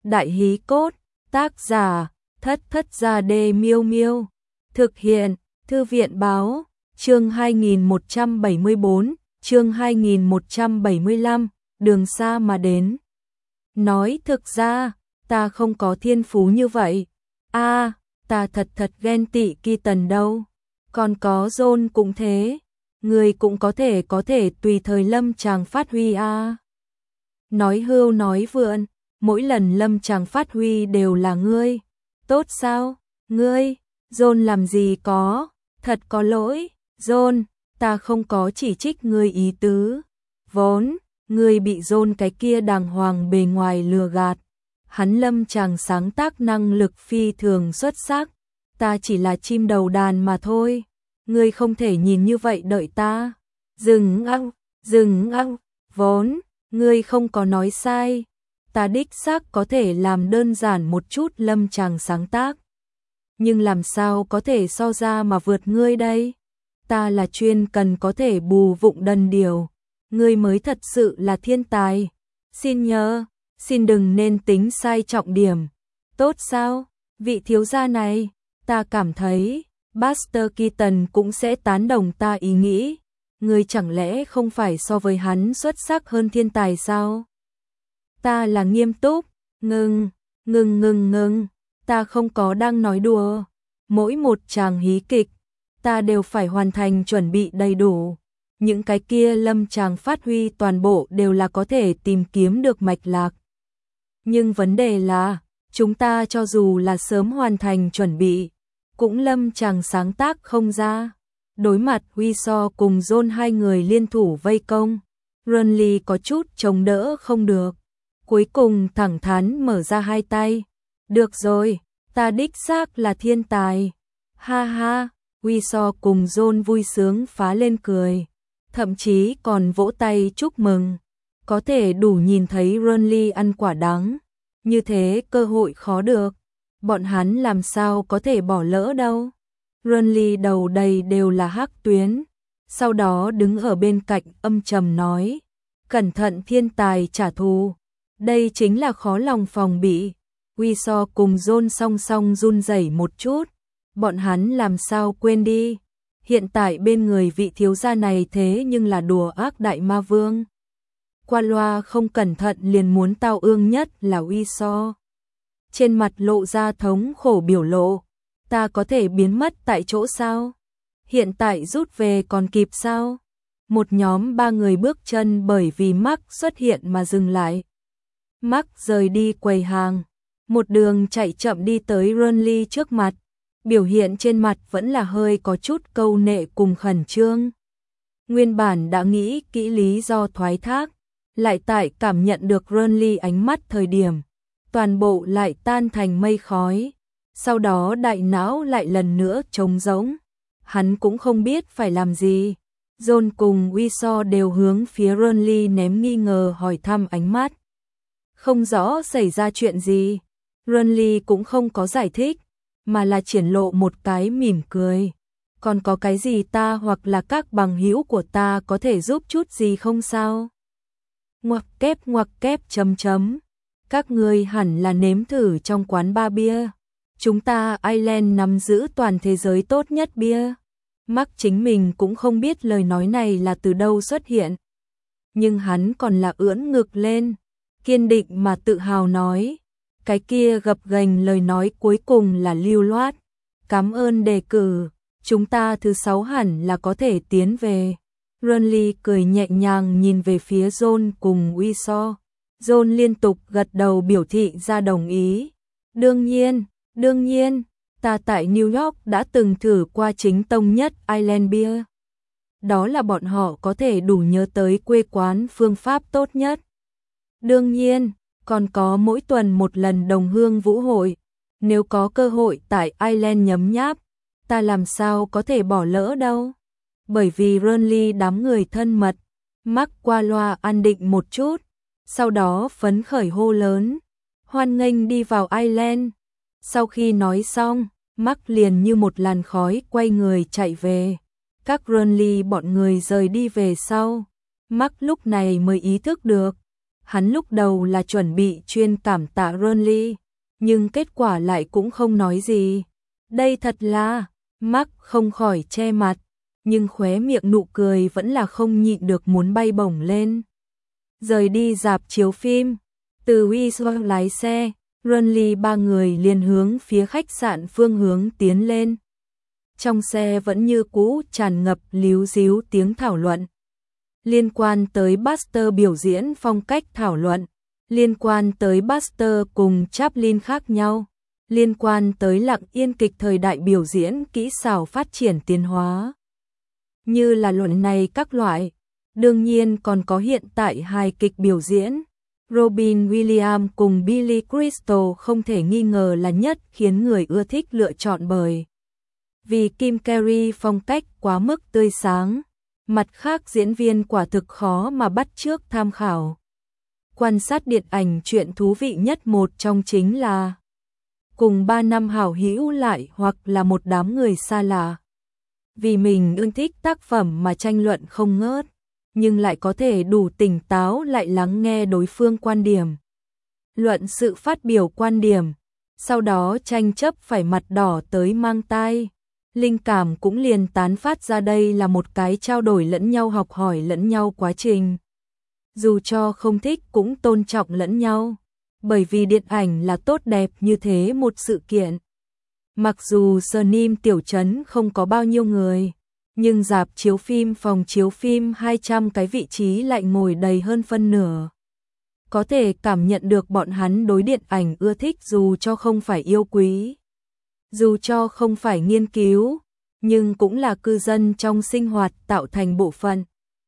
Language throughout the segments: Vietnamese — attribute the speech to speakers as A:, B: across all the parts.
A: Đại hí cốt, tác giả, Thất Thất Gia Đê Miêu Miêu. Thực hiện, Thư viện báo, chương 2174, chương 2175, đường xa mà đến. Nói thực ra, ta không có thiên phú như vậy. Ta thật ghen tị Keaton đâu. Còn có John cũng thế. Người cũng có thể tùy thời lâm chàng phát huy Nói hưu nói vượn, mỗi lần lâm chàng phát huy đều là ngươi. Tốt sao? Ngươi, John làm gì có, thật có lỗi. John, ta không có chỉ trích ngươi ý tứ. Vốn, ngươi bị John cái kia đàng hoàng bề ngoài lừa gạt. Hắn lâm chàng sáng tác năng lực phi thường xuất sắc. Ta chỉ là chim đầu đàn mà thôi. Ngươi không thể nhìn như vậy đợi ta. Dừng ăng, vốn, ngươi không có nói sai. Ta đích xác có thể làm đơn giản một chút lâm chàng sáng tác. Nhưng làm sao có thể so ra mà vượt ngươi đây? Ta là chuyên cần có thể bù vụng đần điều. Ngươi mới thật sự là thiên tài. Xin nhớ, xin đừng nên tính sai trọng điểm. Tốt sao? Vị thiếu gia này, ta cảm thấy Buster Keaton cũng sẽ tán đồng ta ý nghĩ. Ngươi chẳng lẽ không phải so với hắn xuất sắc hơn thiên tài sao? Ta là nghiêm túc. Ngừng. Ta không có đang nói đùa. Mỗi một tràng hí kịch, ta đều phải hoàn thành chuẩn bị đầy đủ. Những cái kia lâm chàng phát huy toàn bộ đều là có thể tìm kiếm được mạch lạc. Nhưng vấn đề là, chúng ta cho dù là sớm hoàn thành chuẩn bị, cũng lâm chàng sáng tác không ra. Đối mặt Weasel cùng John hai người liên thủ vây công, Ronly có chút chống đỡ không được. Cuối cùng thẳng thắn mở ra hai tay. Được rồi, ta đích xác là thiên tài. Ha ha, Weasel cùng John vui sướng phá lên cười. Thậm chí còn vỗ tay chúc mừng. Có thể đủ nhìn thấy Ronly ăn quả đắng. Như thế cơ hội khó được. Bọn hắn làm sao có thể bỏ lỡ đâu. Ronly đầu đầy đều là hắc tuyến. Sau đó đứng ở bên cạnh âm trầm nói. Cẩn thận thiên tài trả thù. Đây chính là khó lòng phòng bị. Weasel cùng John song song run rẩy một chút. Bọn hắn làm sao quên đi. Hiện tại bên người vị thiếu gia này thế nhưng là đùa ác đại ma vương. Qua loa không cẩn thận liền muốn tao ương nhất là Weasel. Trên mặt lộ ra thống khổ biểu lộ. Ta có thể biến mất tại chỗ sao? Hiện tại rút về còn kịp sao? Một nhóm ba người bước chân bởi vì Mark xuất hiện mà dừng lại. Mark rời đi quầy hàng. Một đường chạy chậm đi tới Ronly trước mặt. Biểu hiện trên mặt vẫn là hơi có chút câu nệ cùng khẩn trương. Nguyên bản đã nghĩ kỹ lý do thoái thác. Lại tại cảm nhận được Ronly ánh mắt thời điểm. Toàn bộ lại tan thành mây khói. Sau đó đại não lại lần nữa trống rỗng. Hắn cũng không biết phải làm gì. John cùng Weasel đều hướng phía Ronly ném nghi ngờ hỏi thăm ánh mắt. Không rõ xảy ra chuyện gì. Ronly cũng không có giải thích, mà là triển lộ một cái mỉm cười. Còn có cái gì ta hoặc là các bằng hữu của ta có thể giúp chút gì không sao? Ngoặc kép chấm. Các ngươi hẳn là nếm thử trong quán bar bia. Chúng ta Ireland nắm giữ toàn thế giới tốt nhất bia. Mark chính mình cũng không biết lời nói này là từ đâu xuất hiện. Nhưng hắn còn là ưỡn ngực lên, kiên định mà tự hào nói. Cái kia gập ghềnh lời nói cuối cùng là lưu loát. Cảm ơn đề cử, chúng ta thứ 6 hẳn là có thể tiến về. Ronly cười nhẹ nhàng nhìn về phía John cùng Weasel. John liên tục gật đầu biểu thị ra đồng ý. Đương nhiên, ta tại New York đã từng thử qua chính tông nhất Ireland Beer. Đó là bọn họ có thể đủ nhớ tới quê quán phương pháp tốt nhất. Đương nhiên, còn có mỗi tuần một lần đồng hương vũ hội. Nếu có cơ hội tại Ireland nhấm nháp, ta làm sao có thể bỏ lỡ đâu. Bởi vì Ronly đám người thân mật, Mark qua loa an định một chút. Sau đó phấn khởi hô lớn. Hoan nghênh đi vào Ireland. Sau khi nói xong, Mark liền như một làn khói quay người chạy về. Các Ronly bọn người rời đi về sau. Mark lúc này mới ý thức được. Hắn lúc đầu là chuẩn bị chuyên cảm tạ Ronly, nhưng kết quả lại cũng không nói gì. Đây thật là, Mark không khỏi che mặt, nhưng khóe miệng nụ cười vẫn là không nhịn được muốn bay bổng lên. Rời đi rạp chiếu phim, từ Windsor lái xe, Ronly ba người liền hướng phía khách sạn phương hướng tiến lên. Trong xe vẫn như cũ tràn ngập líu ríu tiếng thảo luận. Liên quan tới Buster biểu diễn phong cách thảo luận, liên quan tới Buster cùng Chaplin khác nhau, liên quan tới Lặng Yên kịch thời đại biểu diễn kỹ xảo phát triển tiến hóa. Như là luận này các loại, đương nhiên còn có hiện tại hài kịch biểu diễn. Robin Williams cùng Billy Crystal không thể nghi ngờ là nhất khiến người ưa thích lựa chọn bởi vì Kim Carey phong cách quá mức tươi sáng. Mặt khác diễn viên quả thực khó mà bắt chước tham khảo. Quan sát điện ảnh chuyện thú vị nhất một trong chính là cùng 3 năm hảo hữu lại hoặc là một đám người xa lạ. Vì mình ưa thích tác phẩm mà tranh luận không ngớt, nhưng lại có thể đủ tỉnh táo lại lắng nghe đối phương quan điểm. Luận sự phát biểu quan điểm, sau đó tranh chấp phải mặt đỏ tới mang tai. Linh cảm cũng liền tán phát ra, đây là một cái trao đổi lẫn nhau, học hỏi lẫn nhau quá trình. Dù cho không thích cũng tôn trọng lẫn nhau, bởi vì điện ảnh là tốt đẹp như thế một sự kiện. Mặc dù Snim tiểu trấn không có bao nhiêu người, nhưng rạp chiếu phim phòng chiếu phim 200 cái vị trí lại ngồi đầy hơn phân nửa. Có thể cảm nhận được bọn hắn đối điện ảnh ưa thích dù cho không phải yêu quý. Dù cho không phải nghiên cứu, nhưng cũng là cư dân trong sinh hoạt tạo thành bộ phận.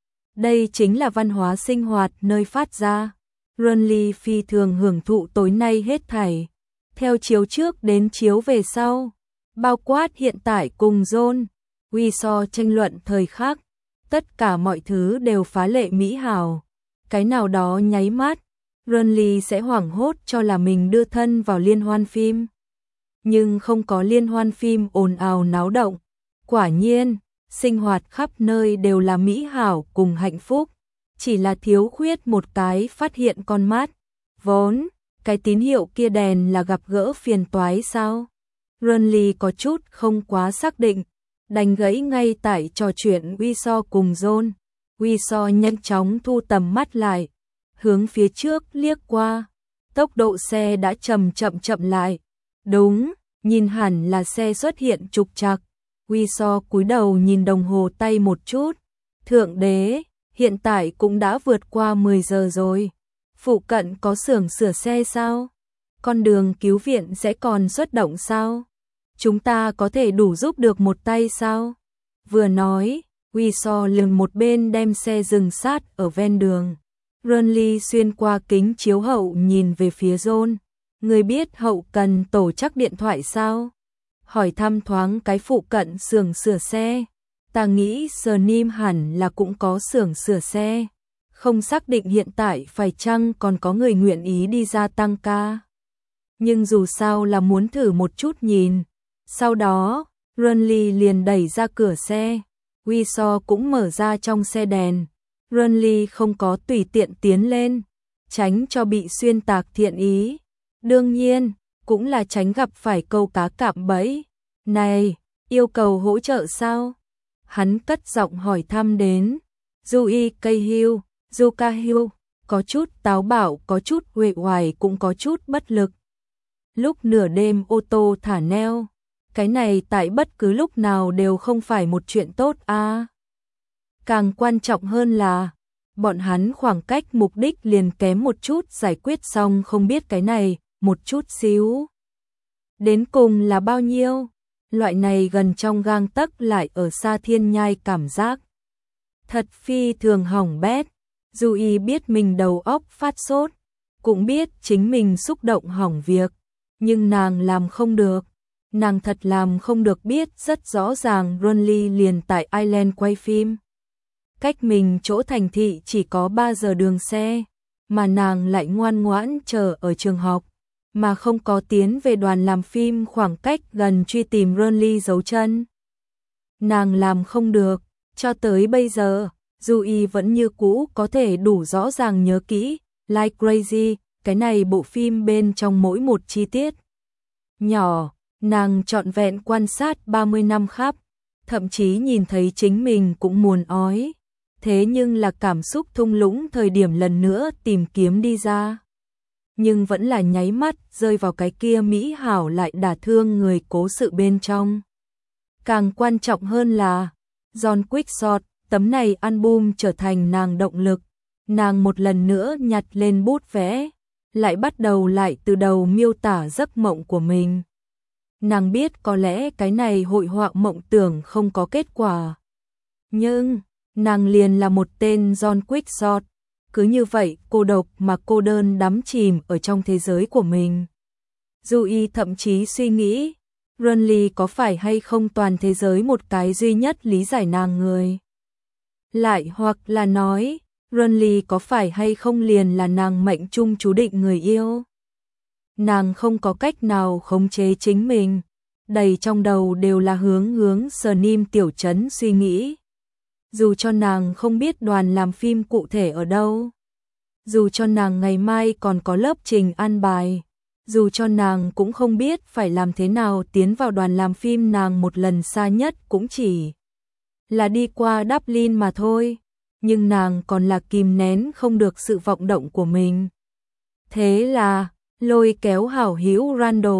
A: Đây chính là văn hóa sinh hoạt nơi phát ra. Ronly phi thường hưởng thụ tối nay hết thảy. Theo chiếu trước đến chiếu về sau, bao quát hiện tại cùng John Wiseau tranh luận thời khắc, tất cả mọi thứ đều phá lệ mỹ hảo. Cái nào đó nháy mắt, Ronly sẽ hoảng hốt cho là mình đưa thân vào liên hoan phim. Nhưng không có liên hoan phim ồn ào náo động. Quả nhiên, sinh hoạt khắp nơi đều là mỹ hảo cùng hạnh phúc. Chỉ là thiếu khuyết một cái phát hiện con mắt. Vốn, cái tín hiệu kia đèn là gặp gỡ phiền toái sao? Ronly có chút không quá xác định, đành gãy ngay tại trò chuyện Wiseau cùng John. Wiseau nhanh chóng thu tầm mắt lại, hướng phía trước liếc qua. Tốc độ xe đã chậm lại. Đúng, nhìn hẳn là xe xuất hiện trục trặc. Wiseau cúi đầu nhìn đồng hồ tay một chút. Thượng đế, hiện tại cũng đã vượt qua 10 giờ rồi. Phụ cận có xưởng sửa xe sao? Con đường cứu viện sẽ còn xuất động sao? Chúng ta có thể đủ giúp được một tay sao? Vừa nói, Wiseau lườm một bên đem xe dừng sát ở ven đường. Ronly xuyên qua kính chiếu hậu nhìn về phía John. Người biết hậu cần tổ chắc điện thoại sao? Hỏi thăm thoáng cái phụ cận xưởng sửa xe. Ta nghĩ Snim hẳn là cũng có xưởng sửa xe. Không xác định hiện tại phải chăng còn có người nguyện ý đi ra tăng ca. Nhưng dù sao là muốn thử một chút nhìn. Sau đó, Ronly liền đẩy ra cửa xe. Wiseau cũng mở ra trong xe đèn. Ronly không có tùy tiện tiến lên, tránh cho bị xuyên tạc thiện ý. Đương nhiên, cũng là tránh gặp phải câu cá cạm bẫy. Này, yêu cầu hỗ trợ sao? Hắn cất giọng hỏi thăm đến. Yui Cahill, Yu Cahill, có chút táo bạo, có chút uể oải, cũng có chút bất lực. Lúc nửa đêm ô tô thả neo, cái này tại bất cứ lúc nào đều không phải một chuyện tốt à. Càng quan trọng hơn là, bọn hắn khoảng cách mục đích liền kém một chút, giải quyết xong không biết cái này, một chút xíu. Đến cùng là bao nhiêu? Loại này gần trong gang tấc lại ở xa thiên nhai cảm giác. Thật phi thường hỏng bét. Yui biết mình đầu óc phát sốt, cũng biết chính mình xúc động hỏng việc, nhưng nàng làm không được. Nàng thật làm không được, biết rất rõ ràng Ronly liền tại Island quay phim. Cách mình chỗ thành thị chỉ có 3 giờ đường xe, mà nàng lại ngoan ngoãn chờ ở trường học, mà không có tiến về đoàn làm phim khoảng cách gần truy tìm Ronly dấu chân. Nàng làm không được, cho tới bây giờ, Yui vẫn như cũ có thể đủ rõ ràng nhớ kỹ, Like Crazy, cái này bộ phim bên trong mỗi một chi tiết nhỏ, nàng trọn vẹn quan sát 30 năm khắp, thậm chí nhìn thấy chính mình cũng muốn ói. Thế nhưng là cảm xúc thung lũng thời điểm lần nữa tìm kiếm đi ra. Nhưng vẫn là nháy mắt rơi vào cái kia mỹ hảo lại đả thương người cố sự bên trong. Càng quan trọng hơn là John Quickshot, tấm này album trở thành nàng động lực. Nàng một lần nữa nhặt lên bút vẽ, lại bắt đầu lại từ đầu miêu tả giấc mộng của mình. Nàng biết có lẽ cái này hội họa mộng tưởng không có kết quả. Nhưng, nàng liền là một tên John Quickshot. Cứ như vậy cô độc mà cô đơn đắm chìm ở trong thế giới của mình. Dewey thậm chí suy nghĩ, Renly có phải hay không toàn thế giới một cái duy nhất lý giải nàng người. Lại hoặc là nói, Renly có phải hay không liền là nàng mệnh chung chú định người yêu. Nàng không có cách nào khống chế chính mình, đầy trong đầu đều là hướng Snim tiểu trấn suy nghĩ. Dù cho nàng không biết đoàn làm phim cụ thể ở đâu, dù cho nàng ngày mai còn có lớp trình an bài, dù cho nàng cũng không biết phải làm thế nào tiến vào đoàn làm phim, nàng một lần xa nhất cũng chỉ là đi qua Dublin mà thôi, nhưng nàng còn là kìm nén không được sự vọng động của mình. Thế là lôi kéo hảo hữu Randall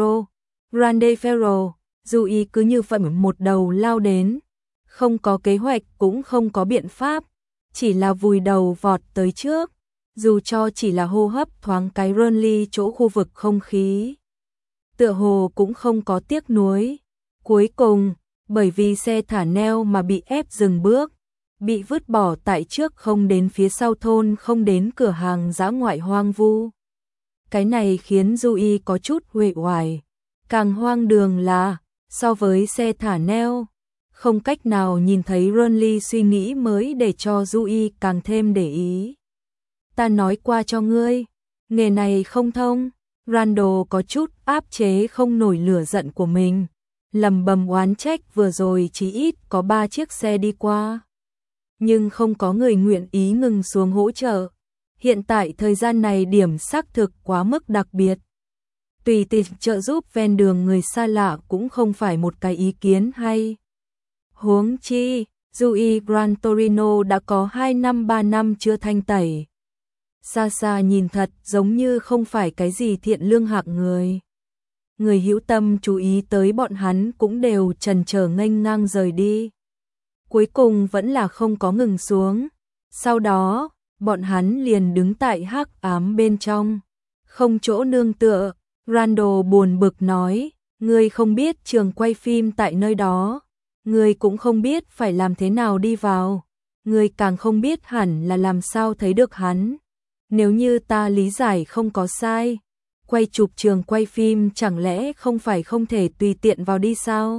A: Farrow, Dewey cứ như vậy một đầu lao đến, không có kế hoạch cũng không có biện pháp, chỉ là vùi đầu vọt tới trước, dù cho chỉ là hô hấp thoáng cái Renly chỗ khu vực không khí. Tựa hồ cũng không có tiếc nuối. Cuối cùng, bởi vì xe thả neo mà bị ép dừng bước, bị vứt bỏ tại trước không đến phía sau thôn, không đến cửa hàng dã ngoại hoang vu. Cái này khiến Dewey có chút uể oải. Càng hoang đường là, so với xe thả neo, không cách nào nhìn thấy Renly suy nghĩ mới để cho Dewey càng thêm để ý. Ta nói qua cho ngươi, nghề này không thông. Randall có chút áp chế không nổi lửa giận của mình, lầm bầm oán trách vừa rồi chỉ ít có 3 chiếc xe đi qua, nhưng không có người nguyện ý ngừng xuống hỗ trợ. Hiện tại thời gian này điểm xác thực quá mức đặc biệt. Tùy tiện trợ giúp ven đường người xa lạ cũng không phải một cái ý kiến hay. Huống chi, Dewey Gran Torino đã có 3 năm chưa thanh tẩy. Xa xa nhìn thật giống như không phải cái gì thiện lương hạng người. Người hữu tâm chú ý tới bọn hắn cũng đều chần chờ nghênh ngang rời đi. Cuối cùng vẫn là không có ngừng xuống. Sau đó, bọn hắn liền đứng tại hắc ám bên trong, không chỗ nương tựa. Randall buồn bực nói, ngươi không biết trường quay phim tại nơi đó, ngươi cũng không biết phải làm thế nào đi vào, ngươi càng không biết hẳn là làm sao thấy được hắn. Nếu như ta lý giải không có sai, quay chụp trường quay phim chẳng lẽ không phải không thể tùy tiện vào đi sao?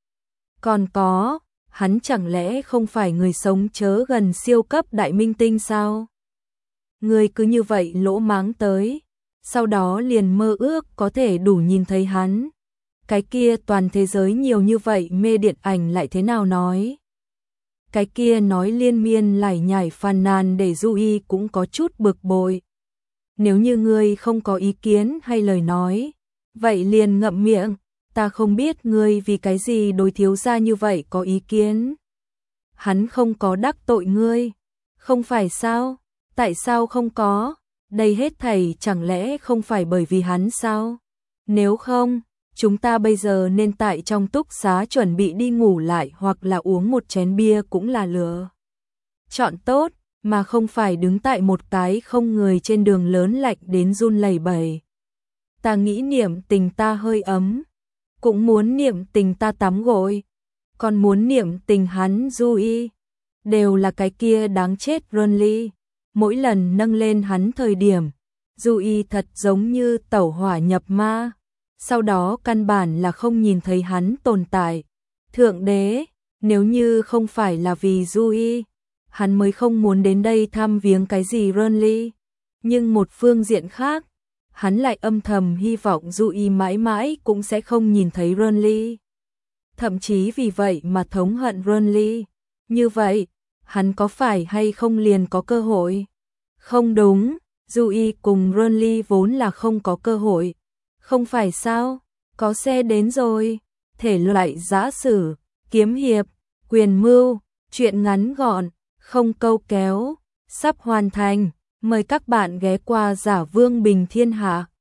A: Còn có, hắn chẳng lẽ không phải người sống chớ gần siêu cấp đại minh tinh sao? Ngươi cứ như vậy lỗ máng tới, sau đó liền mơ ước có thể đủ nhìn thấy hắn. Cái kia toàn thế giới nhiều như vậy mê điện ảnh lại thế nào nói? Cái kia nói liên miên lải nhải phàn nàn để Dewey cũng có chút bực bội. Nếu như ngươi không có ý kiến hay lời nói, vậy liền ngậm miệng, ta không biết ngươi vì cái gì đối thiếu gia như vậy có ý kiến. Hắn không có đắc tội ngươi, không phải sao? Tại sao không có? Đây hết thảy chẳng lẽ không phải bởi vì hắn sao? Nếu không, chúng ta bây giờ nên tại trong túc xá chuẩn bị đi ngủ lại hoặc là uống một chén bia cũng là lựa chọn tốt, mà không phải đứng tại một cái không người trên đường lớn lạnh đến run lẩy bẩy. Ta nghĩ niệm tình ta hơi ấm, cũng muốn niệm tình ta tắm gội, còn muốn niệm tình hắn Dewey, đều là cái kia đáng chết Renly. Mỗi lần nâng lên hắn thời điểm, Dewey thật giống như tẩu hỏa nhập ma, sau đó căn bản là không nhìn thấy hắn tồn tại. Thượng đế, nếu như không phải là vì Dewey, hắn mới không muốn đến đây thăm viếng cái gì Renly. Nhưng một phương diện khác, hắn lại âm thầm hy vọng Dewey mãi mãi cũng sẽ không nhìn thấy Renly. Thậm chí vì vậy mà thống hận Renly. Như vậy, hắn có phải hay không liền có cơ hội? Không đúng, Dewey cùng Ronly vốn là không có cơ hội. Không phải sao? Có xe đến rồi. Thể loại giã sử, kiếm hiệp, quyền mưu, truyện ngắn gọn, không câu kéo, sắp hoàn thành. Mời các bạn ghé qua Giả Vương Bình Thiên Hạ.